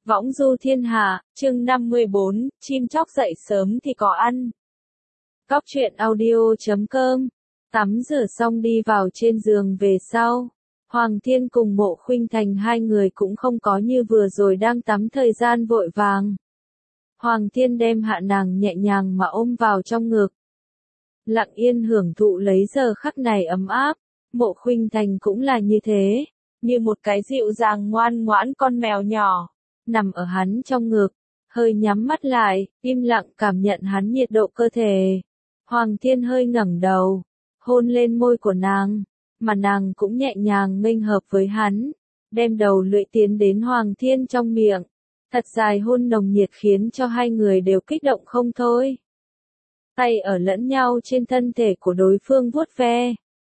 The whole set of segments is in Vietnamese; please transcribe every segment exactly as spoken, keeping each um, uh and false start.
Võng du thiên hạ, chương năm mươi bốn, chim chóc dậy sớm thì có ăn. Cóc truyện audio chấm com. Tắm rửa xong đi vào trên giường về sau. Hoàng Thiên cùng Mộ Khuynh Thành hai người cũng không có như vừa rồi đang tắm thời gian vội vàng. Hoàng Thiên đem hạ nàng nhẹ nhàng mà ôm vào trong ngực. Lặng yên hưởng thụ lấy giờ khắc này ấm áp. Mộ Khuynh Thành cũng là như thế, như một cái dịu dàng ngoan ngoãn con mèo nhỏ. Nằm ở hắn trong ngực, hơi nhắm mắt lại, im lặng cảm nhận hắn nhiệt độ cơ thể. Hoàng Thiên hơi ngẩng đầu, hôn lên môi của nàng, mà nàng cũng nhẹ nhàng nghênh hợp với hắn, đem đầu lưỡi tiến đến Hoàng Thiên trong miệng. Thật dài hôn nồng nhiệt khiến cho hai người đều kích động không thôi. Tay ở lẫn nhau trên thân thể của đối phương vuốt ve.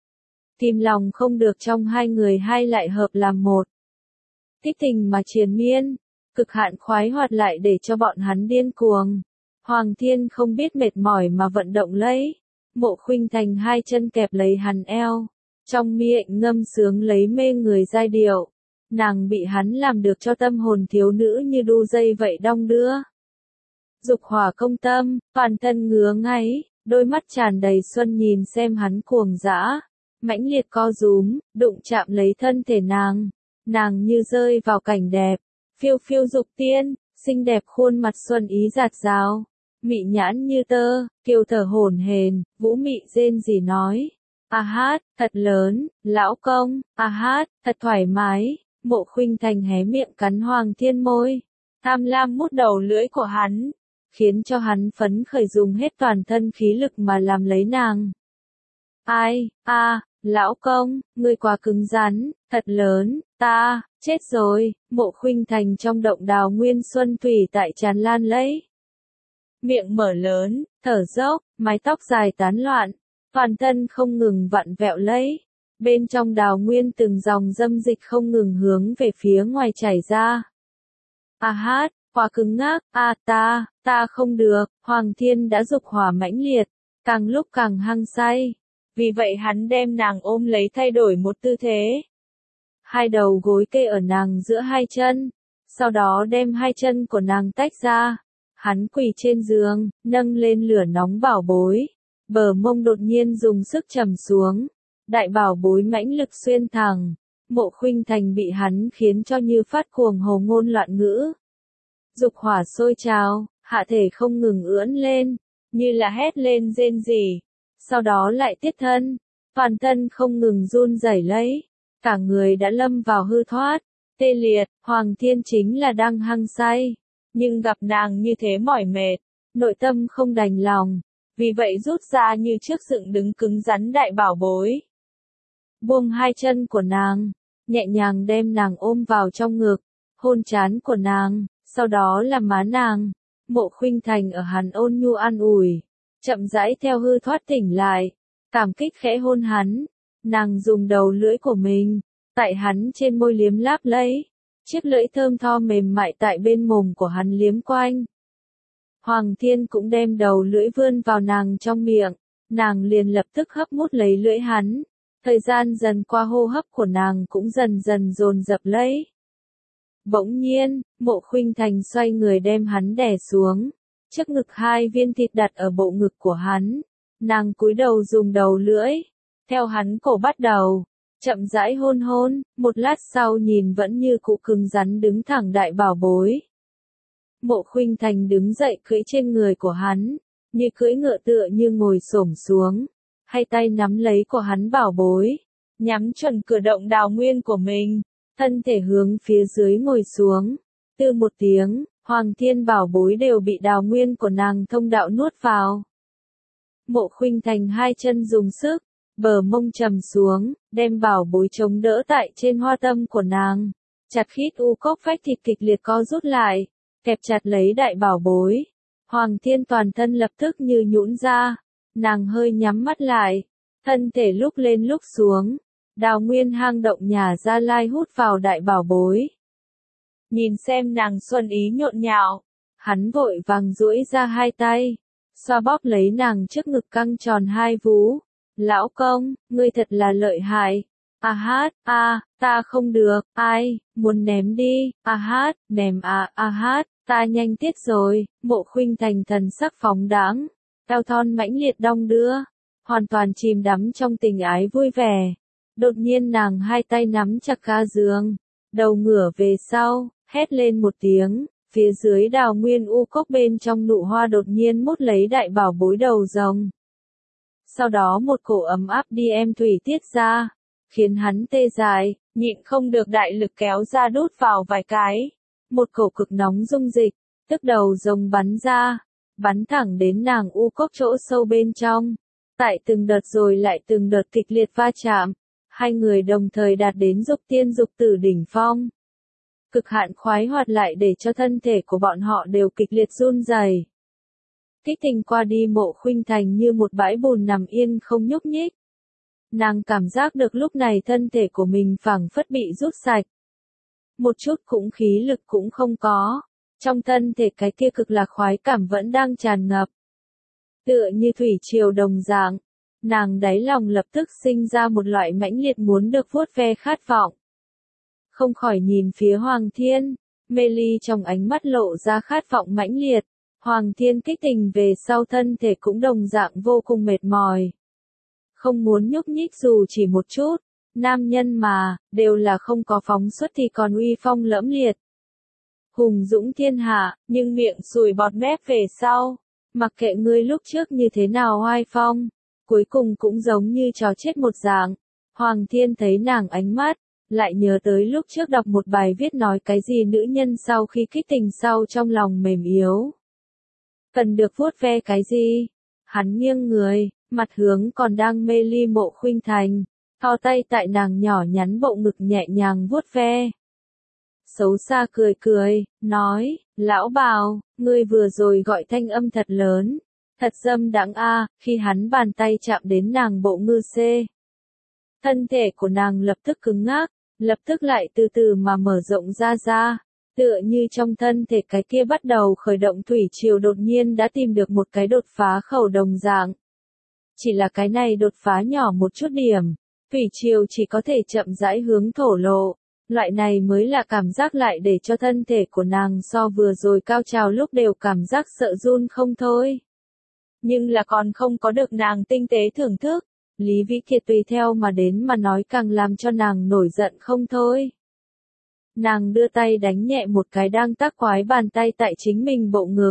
Tim lòng không được trong hai người hai lại hợp làm một. Tích tình mà triền miên. Cực hạn khoái hoạt lại để cho bọn hắn điên cuồng. Hoàng Thiên không biết mệt mỏi mà vận động lấy. Mộ Khuynh Thành hai chân kẹp lấy hắn eo. Trong miệng ngâm sướng lấy mê người giai điệu. Nàng bị hắn làm được cho tâm hồn thiếu nữ như đu dây vậy đong đưa. Dục hỏa công tâm, toàn thân ngứa ngáy, đôi mắt tràn đầy xuân nhìn xem hắn cuồng dã. Mãnh liệt co rúm, đụng chạm lấy thân thể nàng. Nàng như rơi vào cảnh đẹp. Phiêu phiêu dục tiên, xinh đẹp khuôn mặt xuân ý giạt rào, mị nhãn như tơ, kiều thở hổn hển, vũ mị rên rỉ nói. A hát, thật lớn, lão công, a hát, thật thoải mái. Mộ Khuynh Thành hé miệng cắn Hoàng Thiên môi, tham lam mút đầu lưỡi của hắn, khiến cho hắn phấn khởi dùng hết toàn thân khí lực mà làm lấy nàng. Ai, a, lão công, ngươi quá cứng rắn, thật lớn, ta, chết rồi. Mộ Khuynh Thành trong động đào nguyên xuân thủy tại tràn lan lấy. Miệng mở lớn, thở dốc, mái tóc dài tán loạn, toàn thân không ngừng vặn vẹo lấy. Bên trong đào nguyên từng dòng dâm dịch không ngừng hướng về phía ngoài chảy ra. A hát, quá cứng ngắc, a ta, ta không được. Hoàng Thiên đã dục hỏa mãnh liệt, càng lúc càng hăng say. Vì vậy hắn đem nàng ôm lấy thay đổi một tư thế. Hai đầu gối kê ở nàng giữa hai chân, sau đó đem hai chân của nàng tách ra. Hắn quỳ trên giường, nâng lên lửa nóng bảo bối. Bờ mông đột nhiên dùng sức trầm xuống. Đại bảo bối mãnh lực xuyên thẳng. Mộ Khuynh Thành bị hắn khiến cho như phát cuồng hồ ngôn loạn ngữ. Dục hỏa sôi trào, hạ thể không ngừng ưỡn lên, như là hét lên rên rỉ. Sau đó lại tiết thân, toàn thân không ngừng run rẩy lấy. Cả người đã lâm vào hư thoát, tê liệt. Hoàng Thiên chính là đang hăng say, nhưng gặp nàng như thế mỏi mệt, nội tâm không đành lòng, vì vậy rút ra như trước dựng đứng cứng rắn đại bảo bối. Buông hai chân của nàng, nhẹ nhàng đem nàng ôm vào trong ngực, hôn trán của nàng, sau đó là má nàng. Mộ Khuynh Thành ở hắn ôn nhu an ủi, chậm rãi theo hư thoát tỉnh lại, cảm kích khẽ hôn hắn. Nàng dùng đầu lưỡi của mình, tại hắn trên môi liếm láp lấy, chiếc lưỡi thơm tho mềm mại tại bên mồm của hắn liếm quanh. Hoàng Thiên cũng đem đầu lưỡi vươn vào nàng trong miệng, nàng liền lập tức hấp mút lấy lưỡi hắn. Thời gian dần qua hô hấp của nàng cũng dần dần dồn dập lấy. Bỗng nhiên, Mộ Khuynh Thành xoay người đem hắn đè xuống, trước ngực hai viên thịt đặt ở bộ ngực của hắn. Nàng cúi đầu dùng đầu lưỡi, theo hắn cổ bắt đầu, chậm rãi hôn hôn, một lát sau nhìn vẫn như cũ cứng rắn đứng thẳng đại bảo bối. Mộ Khuynh Thành đứng dậy cưỡi trên người của hắn, như cưỡi ngựa tựa như ngồi xổm xuống, hai tay nắm lấy của hắn bảo bối, nhắm chuẩn cửa động đào nguyên của mình, thân thể hướng phía dưới ngồi xuống. Từ một tiếng, Hoàng Thiên bảo bối đều bị đào nguyên của nàng thông đạo nuốt vào. Mộ Khuynh Thành hai chân dùng sức, bờ mông trầm xuống, đem bảo bối chống đỡ tại trên hoa tâm của nàng. Chặt khít u cốc phách thịt kịch liệt co rút lại, kẹp chặt lấy đại bảo bối. Hoàng Thiên toàn thân lập tức như nhũn ra, nàng hơi nhắm mắt lại, thân thể lúc lên lúc xuống. Đào nguyên hang động nhà Gia Lai hút vào đại bảo bối. Nhìn xem nàng xuân ý nhộn nhạo, hắn vội vàng duỗi ra hai tay, xoa bóp lấy nàng trước ngực căng tròn hai vú. Lão công, ngươi thật là lợi hại. A hát, a, ta không được, ai, muốn ném đi, a hát, ném à, a hát, ta nhanh tiết rồi, Mộ Khuynh Thành thần sắc phóng đãng, eo thon mãnh liệt đong đưa, hoàn toàn chìm đắm trong tình ái vui vẻ. Đột nhiên nàng hai tay nắm chặt ga giường, đầu ngửa về sau, hét lên một tiếng, phía dưới đào nguyên u cốc bên trong nụ hoa đột nhiên mút lấy đại bảo bối đầu rồng. Sau đó một cổ ấm áp đi em thủy tiết ra, khiến hắn tê dại, nhịn không được đại lực kéo ra đút vào vài cái. Một cổ cực nóng dung dịch, tức đầu rồng bắn ra, bắn thẳng đến nàng u cốc chỗ sâu bên trong. Tại từng đợt rồi lại từng đợt kịch liệt va chạm, hai người đồng thời đạt đến dục tiên dục tử đỉnh phong. Cực hạn khoái hoạt lại để cho thân thể của bọn họ đều kịch liệt run rẩy. Kích tình qua đi Mộ Khuynh Thành như một bãi bùn nằm yên không nhúc nhích. Nàng cảm giác được lúc này thân thể của mình phảng phất bị rút sạch. Một chút cũng khí lực cũng không có. Trong thân thể cái kia cực lạc khoái cảm vẫn đang tràn ngập. Tựa như thủy triều đồng dạng. Nàng đáy lòng lập tức sinh ra một loại mãnh liệt muốn được vuốt ve khát vọng. Không khỏi nhìn phía Hoàng Thiên. Mê ly trong ánh mắt lộ ra khát vọng mãnh liệt. Hoàng Thiên kích tình về sau thân thể cũng đồng dạng vô cùng mệt mỏi. Không muốn nhúc nhích dù chỉ một chút, nam nhân mà, đều là không có phóng xuất thì còn uy phong lẫm liệt. Hùng dũng thiên hạ, nhưng miệng sùi bọt mép về sau, mặc kệ ngươi lúc trước như thế nào oai phong, cuối cùng cũng giống như chó chết một dạng. Hoàng Thiên thấy nàng ánh mắt, lại nhớ tới lúc trước đọc một bài viết nói cái gì nữ nhân sau khi kích tình sau trong lòng mềm yếu. Cần được vuốt ve cái gì? Hắn nghiêng người, mặt hướng còn đang mê ly Mộ Khuynh Thành, thò tay tại nàng nhỏ nhắn bộ ngực nhẹ nhàng vuốt ve. Xấu xa cười cười, nói, lão bào, ngươi vừa rồi gọi thanh âm thật lớn, thật dâm đãng a. Khi hắn bàn tay chạm đến nàng bộ ngư xê. Thân thể của nàng lập tức cứng ngắc, lập tức lại từ từ mà mở rộng ra ra. Tựa như trong thân thể cái kia bắt đầu khởi động thủy triều đột nhiên đã tìm được một cái đột phá khẩu đồng dạng. Chỉ là cái này đột phá nhỏ một chút điểm, thủy triều chỉ có thể chậm rãi hướng thổ lộ. Loại này mới là cảm giác lại để cho thân thể của nàng so vừa rồi cao trào lúc đều cảm giác sợ run không thôi. Nhưng là còn không có được nàng tinh tế thưởng thức, Lý Vĩ Kiệt tùy theo mà đến mà nói càng làm cho nàng nổi giận không thôi. Nàng đưa tay đánh nhẹ một cái đang tác quái bàn tay tại chính mình bộ ngực.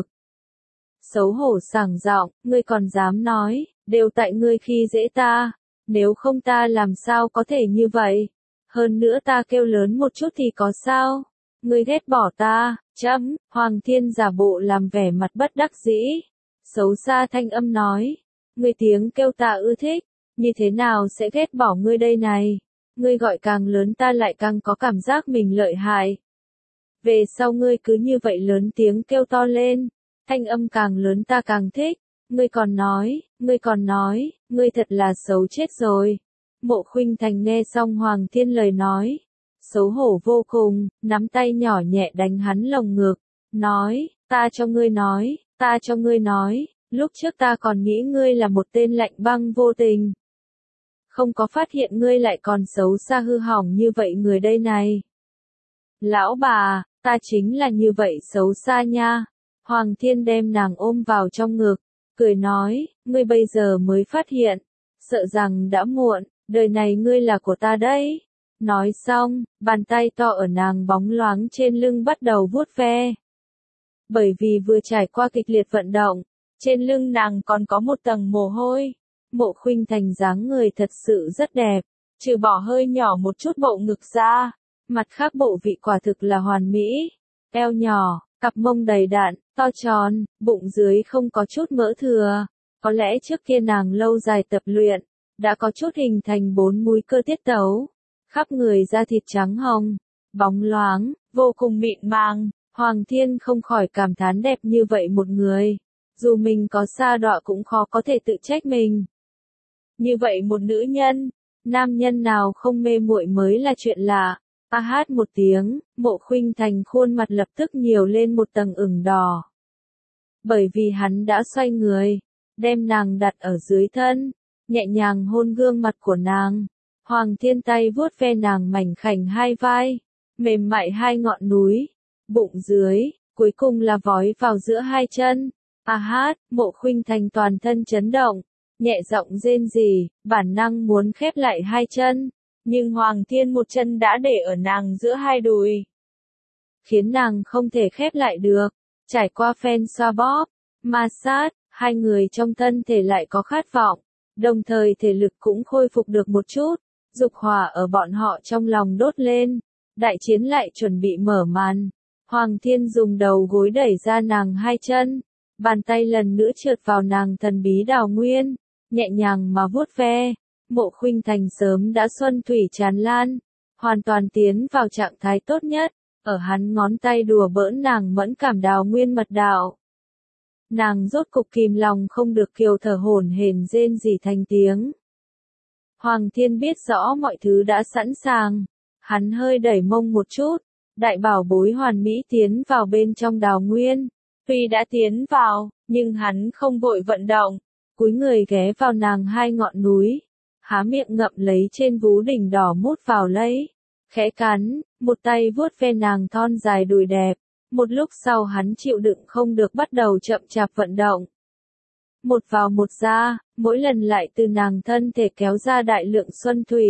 Xấu hổ sảng giọng, ngươi còn dám nói, đều tại ngươi khi dễ ta, nếu không ta làm sao có thể như vậy. Hơn nữa ta kêu lớn một chút thì có sao? Ngươi ghét bỏ ta, chấm, Hoàng Thiên giả bộ làm vẻ mặt bất đắc dĩ. Xấu xa thanh âm nói, ngươi tiếng kêu ta ưa thích, như thế nào sẽ ghét bỏ ngươi đây này? Ngươi gọi càng lớn ta lại càng có cảm giác mình lợi hại. Về sau ngươi cứ như vậy lớn tiếng kêu to lên, thanh âm càng lớn ta càng thích. Ngươi còn nói, ngươi còn nói, ngươi thật là xấu chết rồi. Mộ Khuynh Thành nghe xong Hoàng Thiên lời nói, xấu hổ vô cùng, nắm tay nhỏ nhẹ đánh hắn lồng ngực, nói, ta cho ngươi nói, ta cho ngươi nói, lúc trước ta còn nghĩ ngươi là một tên lạnh băng vô tình. Không có phát hiện ngươi lại còn xấu xa hư hỏng như vậy người đây này. Lão bà, ta chính là như vậy xấu xa nha. Hoàng Thiên đem nàng ôm vào trong ngực, cười nói, ngươi bây giờ mới phát hiện, sợ rằng đã muộn, đời này ngươi là của ta đấy. Nói xong, bàn tay to ở nàng bóng loáng trên lưng bắt đầu vuốt ve. Bởi vì vừa trải qua kịch liệt vận động, trên lưng nàng còn có một tầng mồ hôi. Mộ Khuynh Thành dáng người thật sự rất đẹp, trừ bỏ hơi nhỏ một chút bộ ngực ra, mặt khác bộ vị quả thực là hoàn mỹ. Eo nhỏ, cặp mông đầy đặn, to tròn, bụng dưới không có chút mỡ thừa. Có lẽ trước kia nàng lâu dài tập luyện, đã có chút hình thành bốn múi cơ tiết tấu. Khắp người da thịt trắng hồng, bóng loáng, vô cùng mịn màng. Hoàng Thiên không khỏi cảm thán đẹp như vậy một người. Dù mình có sa đọa cũng khó có thể tự trách mình. Như vậy một nữ nhân, nam nhân nào không mê muội mới là chuyện lạ. A hát một tiếng, Mộ Khuynh Thành khuôn mặt lập tức nhiều lên một tầng ửng đỏ. Bởi vì hắn đã xoay người, đem nàng đặt ở dưới thân, nhẹ nhàng hôn gương mặt của nàng. Hoàng Thiên tay vuốt ve nàng mảnh khảnh hai vai, mềm mại hai ngọn núi, bụng dưới, cuối cùng là vói vào giữa hai chân. A hát, Mộ Khuynh Thành toàn thân chấn động, nhẹ giọng rên rỉ, bản năng muốn khép lại hai chân, nhưng Hoàng Thiên một chân đã để ở nàng giữa hai đùi, khiến nàng không thể khép lại được. Trải qua phen xoa bóp, ma sát, hai người trong thân thể lại có khát vọng, đồng thời thể lực cũng khôi phục được một chút, dục hỏa ở bọn họ trong lòng đốt lên, đại chiến lại chuẩn bị mở màn. Hoàng Thiên dùng đầu gối đẩy ra nàng hai chân, bàn tay lần nữa trượt vào nàng thần bí đào nguyên, nhẹ nhàng mà vuốt ve. Mộ Khuynh Thành sớm đã xuân thủy tràn lan, hoàn toàn tiến vào trạng thái tốt nhất, ở hắn ngón tay đùa bỡn nàng mẫn cảm đào nguyên mật đạo. Nàng rốt cục kìm lòng không được kiều thở hổn hển rên rỉ thành tiếng. Hoàng Thiên biết rõ mọi thứ đã sẵn sàng, hắn hơi đẩy mông một chút, đại bảo bối hoàn mỹ tiến vào bên trong đào nguyên. Tuy đã tiến vào, nhưng hắn không vội vận động, cúi người ghé vào nàng hai ngọn núi, há miệng ngậm lấy trên vú đỉnh đỏ mút vào lấy, khẽ cắn, một tay vuốt ve nàng thon dài đùi đẹp. Một lúc sau hắn chịu đựng không được bắt đầu chậm chạp vận động. Một vào một ra, mỗi lần lại từ nàng thân thể kéo ra đại lượng xuân thủy,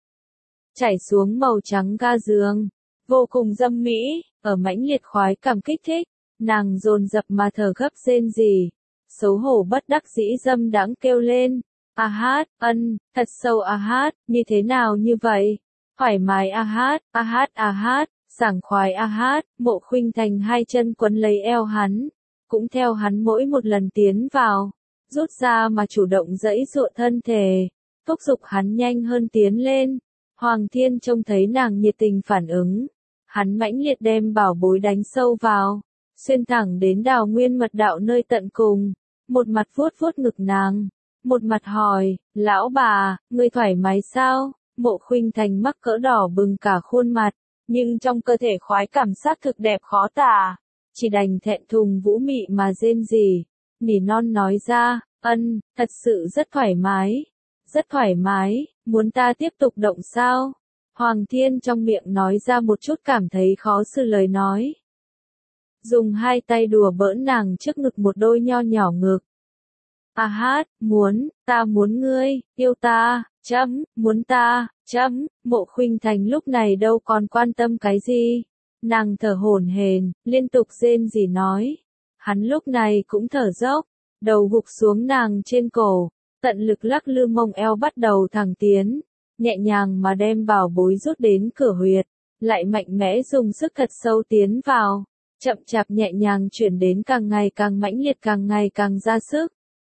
chảy xuống màu trắng ga giường, vô cùng dâm mỹ, ở mãnh liệt khoái cảm kích thích, nàng dồn dập mà thở gấp rên rỉ, xấu hổ bất đắc dĩ dâm đãng kêu lên, a hát, ân, thật sâu a hát, như thế nào như vậy, thoải mái a hát, a hát a hát, sảng khoái a hát. Mộ Khuynh Thành hai chân quấn lấy eo hắn, cũng theo hắn mỗi một lần tiến vào, rút ra mà chủ động dẫy dụa thân thể, thúc giục hắn nhanh hơn tiến lên. Hoàng Thiên trông thấy nàng nhiệt tình phản ứng, hắn mãnh liệt đem bảo bối đánh sâu vào, xuyên thẳng đến đào nguyên mật đạo nơi tận cùng, một mặt vuốt vuốt ngực nàng, một mặt hỏi, lão bà, ngươi thoải mái sao? Mộ Khuynh Thành mắc cỡ đỏ bừng cả khuôn mặt, nhưng trong cơ thể khoái cảm giác thực đẹp khó tả, chỉ đành thẹn thùng vũ mị mà rên rỉ, nỉ non nói ra, ân, thật sự rất thoải mái, rất thoải mái, muốn ta tiếp tục động sao? Hoàng Thiên trong miệng nói ra một chút cảm thấy khó xử lời nói, dùng hai tay đùa bỡn nàng trước ngực một đôi nho nhỏ ngực. A hát, muốn, ta muốn ngươi, yêu ta, chấm, muốn ta, chấm. Mộ Khuynh Thành lúc này đâu còn quan tâm cái gì, nàng thở hổn hển, liên tục rên rỉ nói. Hắn lúc này cũng thở dốc, đầu gục xuống nàng trên cổ, tận lực lắc lư mông eo bắt đầu thẳng tiến, nhẹ nhàng mà đem bảo bối rút đến cửa huyệt, lại mạnh mẽ dùng sức thật sâu tiến vào, chậm chạp nhẹ nhàng chuyển đến càng ngày càng mãnh liệt càng ngày càng ra sức.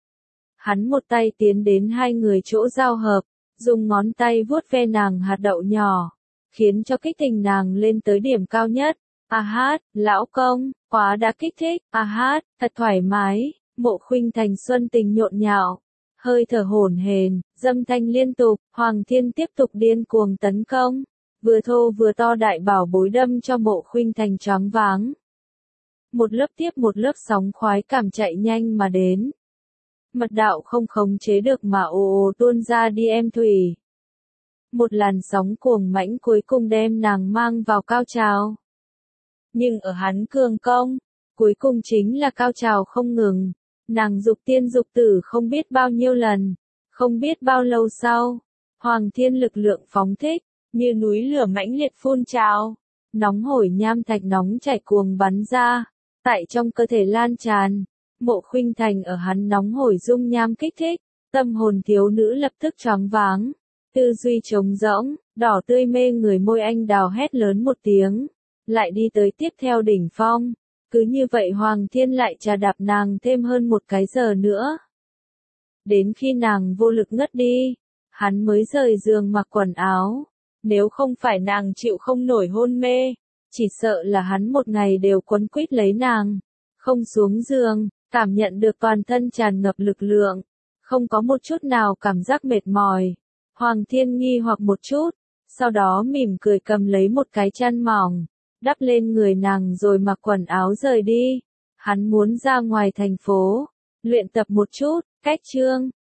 Hắn một tay tiến đến hai người chỗ giao hợp, dùng ngón tay vuốt ve nàng hạt đậu nhỏ, khiến cho kích tình nàng lên tới điểm cao nhất. A hát, lão công, quá đã kích thích, a hát, thật thoải mái. Mộ Khuynh Thành xuân tình nhộn nhạo, hơi thở hổn hển, dâm thanh liên tục. Hoàng Thiên tiếp tục điên cuồng tấn công, vừa thô vừa to đại bảo bối đâm cho Mộ Khuynh Thành choáng váng. Một lớp tiếp một lớp sóng khoái cảm chạy nhanh mà đến. Mật đạo không khống chế được mà ồ ồ tuôn ra đi em thủy. Một làn sóng cuồng mãnh cuối cùng đem nàng mang vào cao trào. Nhưng ở hắn cường công, cuối cùng chính là cao trào không ngừng. Nàng dục tiên dục tử không biết bao nhiêu lần, không biết bao lâu sau, Hoàng Thiên lực lượng phóng thích, như núi lửa mãnh liệt phun trào, nóng hổi nham thạch nóng chảy cuồng bắn ra, tại trong cơ thể lan tràn. Mộ Khuynh Thành ở hắn nóng hổi dung nham kích thích, tâm hồn thiếu nữ lập tức choáng váng, tư duy trống rỗng, đỏ tươi mê người môi anh đào hét lớn một tiếng, lại đi tới tiếp theo đỉnh phong. Cứ như vậy Hoàng Thiên lại trà đạp nàng thêm hơn một cái giờ nữa. Đến khi nàng vô lực ngất đi, hắn mới rời giường mặc quần áo, nếu không phải nàng chịu không nổi hôn mê, chỉ sợ là hắn một ngày đều quấn quýt lấy nàng, không xuống giường. Cảm nhận được toàn thân tràn ngập lực lượng, không có một chút nào cảm giác mệt mỏi. Hoàng Thiên nghi hoặc một chút, sau đó mỉm cười cầm lấy một cái chăn mỏng, đắp lên người nàng rồi mặc quần áo rời đi. Hắn muốn ra ngoài thành phố, luyện tập một chút, cách chương.